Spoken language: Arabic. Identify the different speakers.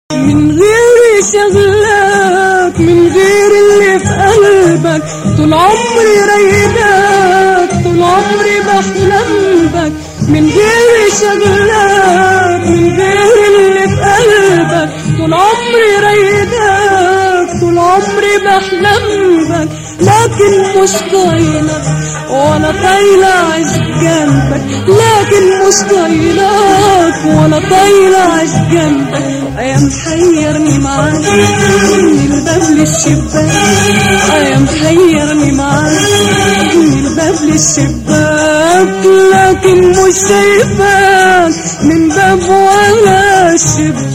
Speaker 1: من غير شغلك، من غير اللي في قلبك، طول عمري رايدك، طول عمري بحلم بك. من غير شغلك، من غير اللي في قلبك، طول عمري رايدك، طول عمري بحلم بك. لكن مش طايلك ولا طايلة عيش جنبك، لكن مش طايلك ولا طايلة عيش جنبك. يا محيرني معاك من الباب للشباك، يا محيرني معاك من الباب للشباك، لكن مش شايفاك من باب ولا شباك.